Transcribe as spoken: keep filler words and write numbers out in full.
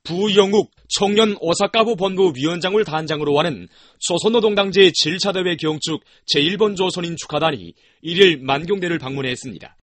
부영욱 청년 오사카부 본부 위원장을 단장으로 하는 조선노동당 제칠 차 대회 경축 제일 번 조선인 축하단이 일 일 만경대를 방문했습니다.